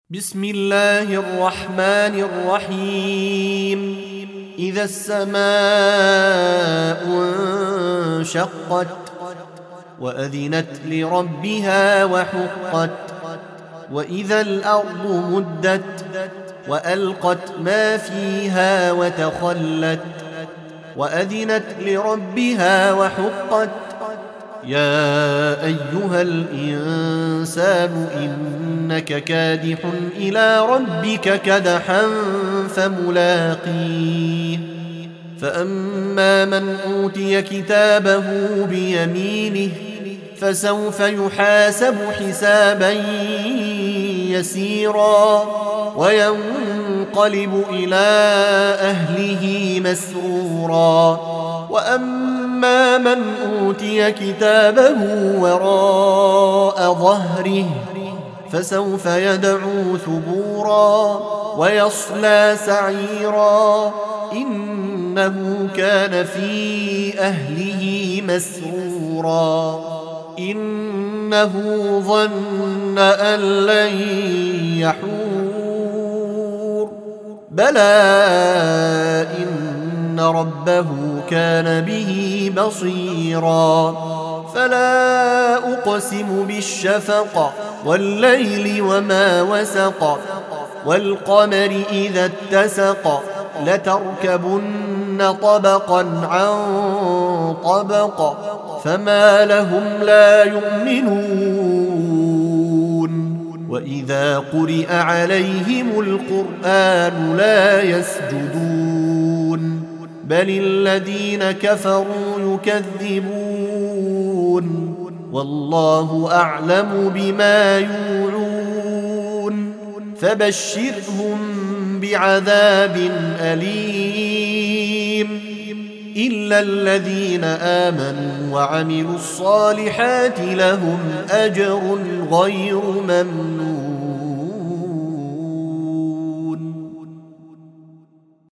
بسم الله الرحمن الرحيم. إذا السماء انشقت وأذنت لربها وحقت وإذا الأرض مدت وألقت ما فيها وتخلت وأذنت لربها وحقت يا أيها الإنسان إنك كادح إلى ربك كدحا فملاقيه فأما من أوتي كتابه بيمينه فسوف يحاسب حسابا يسيرا وينقلب إلى أهله مسرورا وأما من أوتي كتابه وراء ظهره فسوف يدعو ثبورا ويصلى سعيرا إنه كان في أهله مسرورا إنه ظن أن لن يحور بلى إن ربه كان به بصيرا فلا أقسم بالشفق والليل وما وسق والقمر إذا اتسق لتركبن طبقا عن طبق فما لهم لا يؤمنون وإذا قرئ عليهم القرآن لا يسجدون بل الذين كفروا يكذبون والله أعلم بما يوعون فبشرهم بعذاب أليم إلا الذين آمنوا وعملوا الصالحات لهم أجر غير ممنون.